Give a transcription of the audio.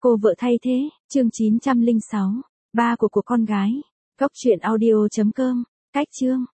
Cô vợ thay thế, chương 906. Ba của con gái. Cốc truyện audio.com. Cách chương.